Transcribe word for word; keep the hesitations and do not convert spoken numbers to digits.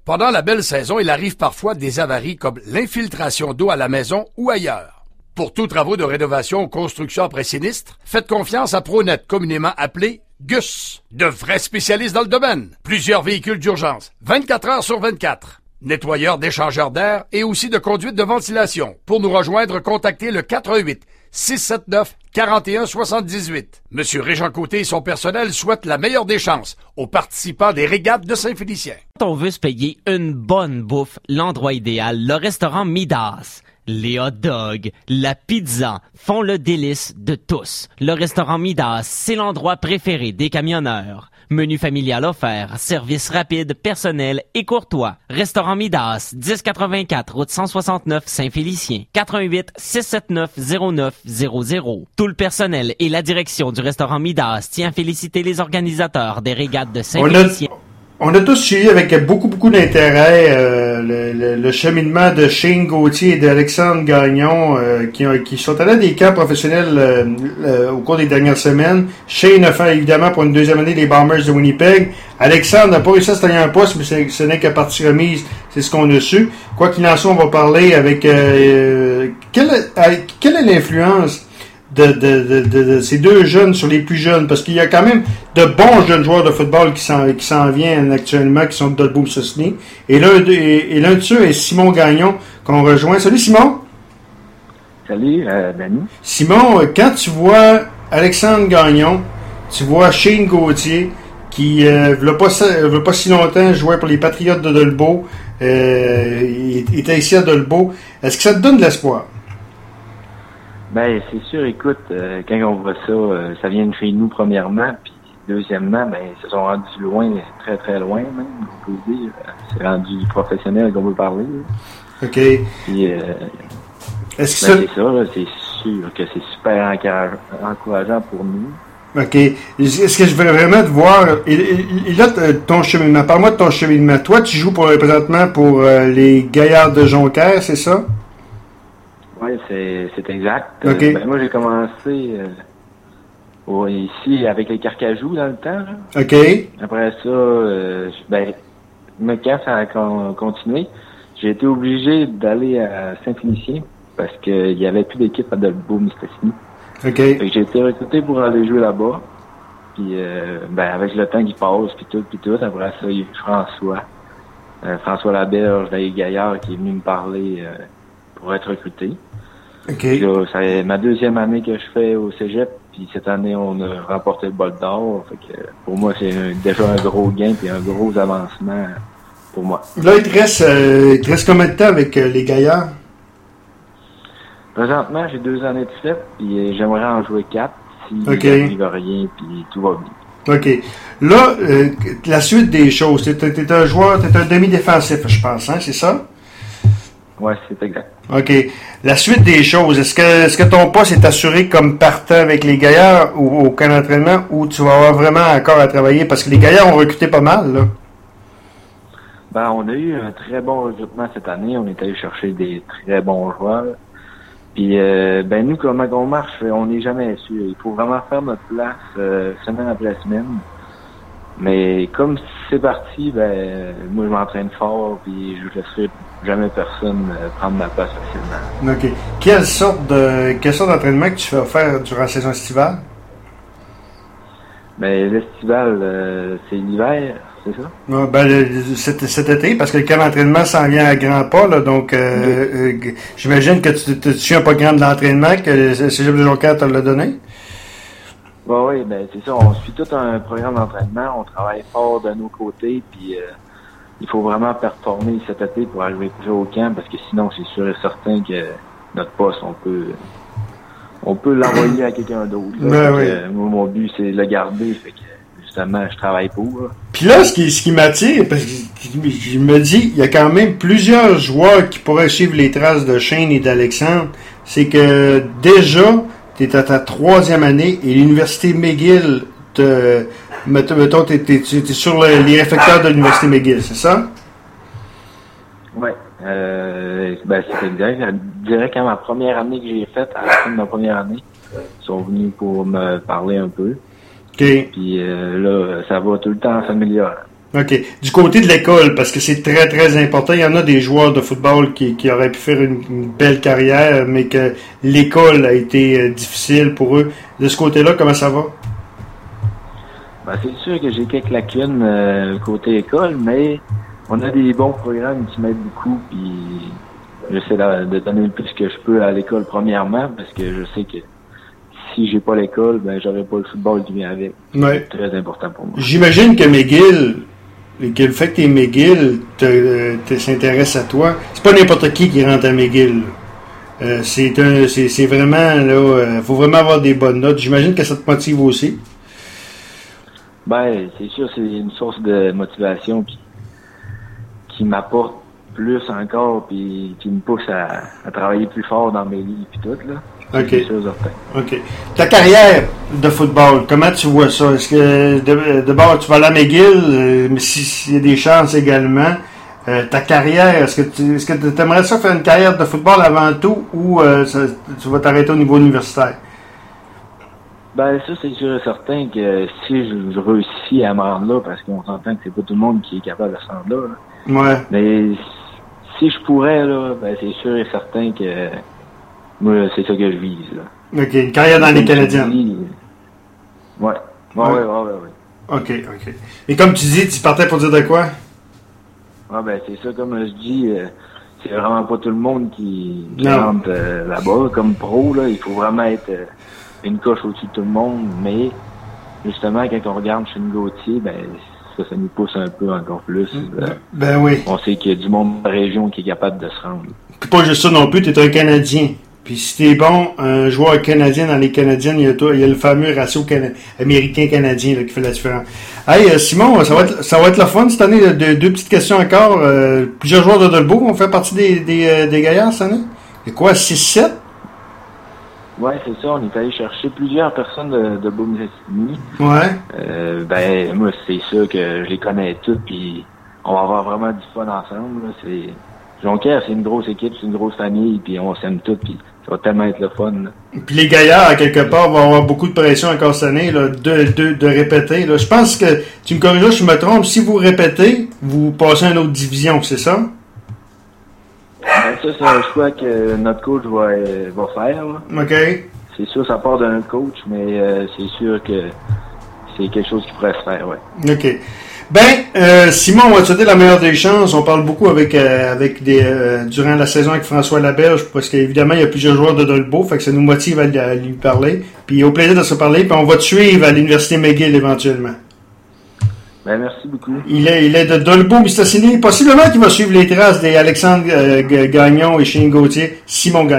Pendant la belle saison, il arrive parfois des avaries comme l'infiltration d'eau à la maison ou ailleurs. Pour tous travaux de rénovation ou construction après sinistre, faites confiance à ProNet, communément appelé G U S. De vrais spécialistes dans le domaine. Plusieurs véhicules d'urgence, vingt-quatre heures sur vingt-quatre. Nettoyeurs d'échangeurs d'air et aussi de conduite de ventilation. Pour nous rejoindre, contactez le quatre un huit, six sept neuf, quatre un sept huit. Monsieur Régent Côté et son personnel souhaitent la meilleure des chances aux participants des régates de Saint-Félicien. Quand on veut se payer une bonne bouffe, l'endroit idéal, le restaurant Midas. Les hot dogs, la pizza font le délice de tous. Le restaurant Midas, c'est l'endroit préféré des camionneurs. Menu familial offert, service rapide, personnel et courtois. Restaurant Midas, dix quatre-vingt-quatre, route cent soixante-neuf, Saint-Félicien. quatre un huit, six sept neuf, zéro neuf zéro zéro. Tout le personnel et la direction du restaurant Midas tient à féliciter les organisateurs des régates de Saint-Félicien. On a tous suivi avec beaucoup, beaucoup d'intérêt euh, le, le, le cheminement de Shane Gauthier et d'Alexandre Gagnon euh, qui, ont, qui sont allés à des camps professionnels euh, euh, au cours des dernières semaines. Shane a fait évidemment pour une deuxième année les Bombers de Winnipeg. Alexandre n'a pas réussi à se tenir un poste, mais c'est, ce n'est que partie remise, c'est ce qu'on a su. Quoi qu'il en soit, on va parler avec... Euh, euh, quelle, euh, quelle est l'influence De, de, de, de, de ces deux jeunes sur les plus jeunes, parce qu'il y a quand même de bons jeunes joueurs de football qui s'en, qui s'en viennent actuellement, qui sont de Dolbeau-Sosny. Et l'un, de, et, et l'un de ceux est Simon Gagnon, qu'on rejoint. Salut Simon! Salut, euh, Danny. Simon, quand tu vois Alexandre Gagnon, tu vois Shane Gauthier, qui, euh, il pas, pas si longtemps, jouait pour les Patriotes de Dolbeau, euh, il était ici à Dolbeau, est-ce que ça te donne de l'espoir? Ben, c'est sûr, écoute, euh, quand on voit ça, euh, ça vient de chez nous, premièrement, puis deuxièmement, ben, ils se sont rendus loin, très, très loin, même, on peut dire. C'est rendu professionnel qu'on veut parler. Là. OK. Puis, euh, Est-ce ben, que ça... c'est ça, là, c'est sûr que c'est super encourageant pour nous. OK. Est-ce que je vais vraiment te voir... Et, et, et là, ton cheminement, parle-moi de ton cheminement. Toi, tu joues pour, présentement pour euh, les Gaillards de Jonquière, c'est ça? Oui, c'est, c'est exact. Okay. Euh, ben, moi, j'ai commencé euh, au, ici avec les Carcajou dans le temps. Là. OK. Après ça, euh, ben, mais quand ça a con, continué, j'ai été obligé d'aller à Saint-Félicien parce qu'il n'y avait plus d'équipe à Dolbeau-Mistassini. OK. Fait que j'ai été recruté pour aller jouer là-bas. Puis, euh, ben, avec le temps qui passe, puis tout, puis tout, après ça, il y a François. Euh, François Laberge, David Gaillard, qui est venu me parler euh, pour être recruté. OK. Puis là, c'est ma deuxième année que je fais au cégep, puis cette année, on a remporté le bol d'or. Fait que pour moi, c'est un, déjà un gros gain puis un gros avancement pour moi. Là, il te reste, euh, il te reste combien de temps avec euh, les Gaillards? Présentement, j'ai deux années de fait, puis j'aimerais en jouer quatre si okay. il n'arrive rien, puis tout va bien. OK. Là, euh, la suite des choses, t'es, t'es un joueur, t'es un demi-défensif, je pense, hein, c'est ça? Ouais, c'est exact. OK. La suite des choses, est-ce que est-ce que ton poste est assuré comme partant avec les Gaillards ou au camp d'entraînement ou tu vas avoir vraiment encore à travailler? Parce que les Gaillards ont recruté pas mal, là. Ben, on a eu un très bon recrutement cette année. On est allé chercher des très bons joueurs. Puis, euh, ben nous, comment on marche, on n'est jamais sûr. Il faut vraiment faire notre place euh, semaine après semaine. Mais comme c'est parti, ben moi je m'entraîne fort puis je ne laisserai jamais personne euh, prendre ma place facilement. OK. Quelle sorte de quelle sorte d'entraînement que tu vas faire durant la saison estivale? Ben l'estivale, euh, c'est l'hiver, c'est ça? Ah, ben le, cet, cet été, parce que le camp d'entraînement s'en vient à grands pas, là, donc euh, oui. euh, j'imagine que tu ne suis un programme d'entraînement que le Cégep de Jonquière te l'a donné? Bah oui, ben c'est ça. On suit tout un programme d'entraînement. On travaille fort de nos côtés, puis euh, il faut vraiment performer cet été pour arriver toujours au camp, parce que sinon, c'est sûr et certain que notre poste, on peut on peut l'envoyer à quelqu'un d'autre. Ben oui. euh, moi, mon but, c'est de le garder. Fait que justement, je travaille pour. Là. Puis là, ce qui, ce qui m'attire, parce que je me dis, il y a quand même plusieurs joueurs qui pourraient suivre les traces de Shane et d'Alexandre. C'est que déjà, tu es à ta troisième année et l'Université McGill, te, mettons, tu es sur le, les réflecteurs de l'Université McGill, c'est ça? Oui. Euh, ben, c'est exact. Je dirais qu'à ma première année que j'ai faite, à la fin de ma première année, ils sont venus pour me parler un peu. OK. Puis euh, là, ça va tout le temps s'améliorer. OK. Du côté de l'école, parce que c'est très, très important, il y en a des joueurs de football qui, qui auraient pu faire une, une belle carrière, mais que l'école a été euh, difficile pour eux. De ce côté-là, comment ça va? Ben, c'est sûr que j'ai quelques lacunes euh, côté école, mais on a des bons programmes qui m'aident beaucoup, puis j'essaie de, de donner le plus que je peux à l'école premièrement, parce que je sais que si j'ai pas l'école, ben j'aurais pas le football qui vient avec. Ouais. C'est très important pour moi. J'imagine que McGill, que le fait que t'es McGill te, te s'intéresse à toi. C'est pas n'importe qui qui rentre à McGill. Euh, c'est un, c'est, c'est vraiment là, euh, faut vraiment avoir des bonnes notes. J'imagine que ça te motive aussi. Ben, c'est sûr, c'est une source de motivation qui, qui m'apporte plus encore, puis qui me pousse à, à travailler plus fort dans mes livres puis tout, là. OK. C'est sûr, certain. OK. Ta carrière de football, comment tu vois ça? Est-ce que de- d'abord tu vas aller à McGill, euh, mais si- s'il y a des chances également, euh, ta carrière, est-ce que tu est-ce que tu aimerais ça faire une carrière de football avant tout ou euh, ça- tu vas t'arrêter au niveau universitaire? Ben, ça, c'est sûr et certain que si je, je réussis à me rendre là, parce qu'on s'entend que c'est pas tout le monde qui est capable de se rendre là, là. Ouais. Mais si je pourrais, là, ben, c'est sûr et certain que moi, c'est ça que je vise, là. OK. Une carrière dans les Canadiens. Ouais. Ouais, ouais, ouais, ouais, ouais. OK, OK. Et comme tu dis, tu partais pour dire de quoi? Ah, ben, c'est ça, comme je dis, euh, c'est vraiment pas tout le monde qui, qui Non. rentre euh, là-bas. Comme pro, là, il faut vraiment être euh, une coche au-dessus de tout le monde, mais justement, quand on regarde chez Gauthier, ben, ça, ça nous pousse un peu encore plus. Euh, Ben oui. on sait qu'il y a du monde de la région qui est capable de se rendre. Puis pas juste ça non plus, tu es un Canadien. Puis si t'es bon, un joueur canadien dans les Canadiennes, il y a, toi, il y a le fameux ratio cana- américain-canadien là, qui fait la différence. Hey, euh, Simon, ça va, être, ça va être le fun cette année. De, deux petites questions encore. Euh, plusieurs joueurs de Dolbeau vont faire partie des, des, euh, des gaillards cette année. Et quoi, six sept? Ouais, c'est ça. On est allé chercher plusieurs personnes de, de Beaume-Estinie. Ouais. Euh, ben, moi, c'est sûr que je les connais toutes, puis on va avoir vraiment du fun ensemble. Là. C'est Jonquière, c'est une grosse équipe, c'est une grosse famille, puis on s'aime toutes, puis ça va tellement être le fun. Là. Puis les gaillards, à quelque part, vont avoir beaucoup de pression encore cette année, là, de, de, de répéter. Là. Je pense que, tu me corriges si je me trompe, si vous répétez, vous passez à une autre division, c'est ça? Ben, ça, c'est un choix que notre coach va, euh, va faire. Là. OK. C'est sûr, ça part d'un coach, mais euh, c'est sûr que c'est quelque chose qui pourrait se faire, ouais. OK. Ben, euh, Simon, on va te souhaiter la meilleure des chances. On parle beaucoup avec euh, avec des euh, durant la saison avec François Laberge, parce qu'évidemment, il y a plusieurs joueurs de Dolbeau, fait que ça nous motive à, à lui parler. Puis au plaisir de se parler, puis on va te suivre à l'Université McGill éventuellement. Ben, merci beaucoup. Il est, il est de Dolbeau-Mistassini. Possiblement qu'il va suivre les traces des Alexandre euh, Gagnon et Shane Gauthier. Simon Gagnon.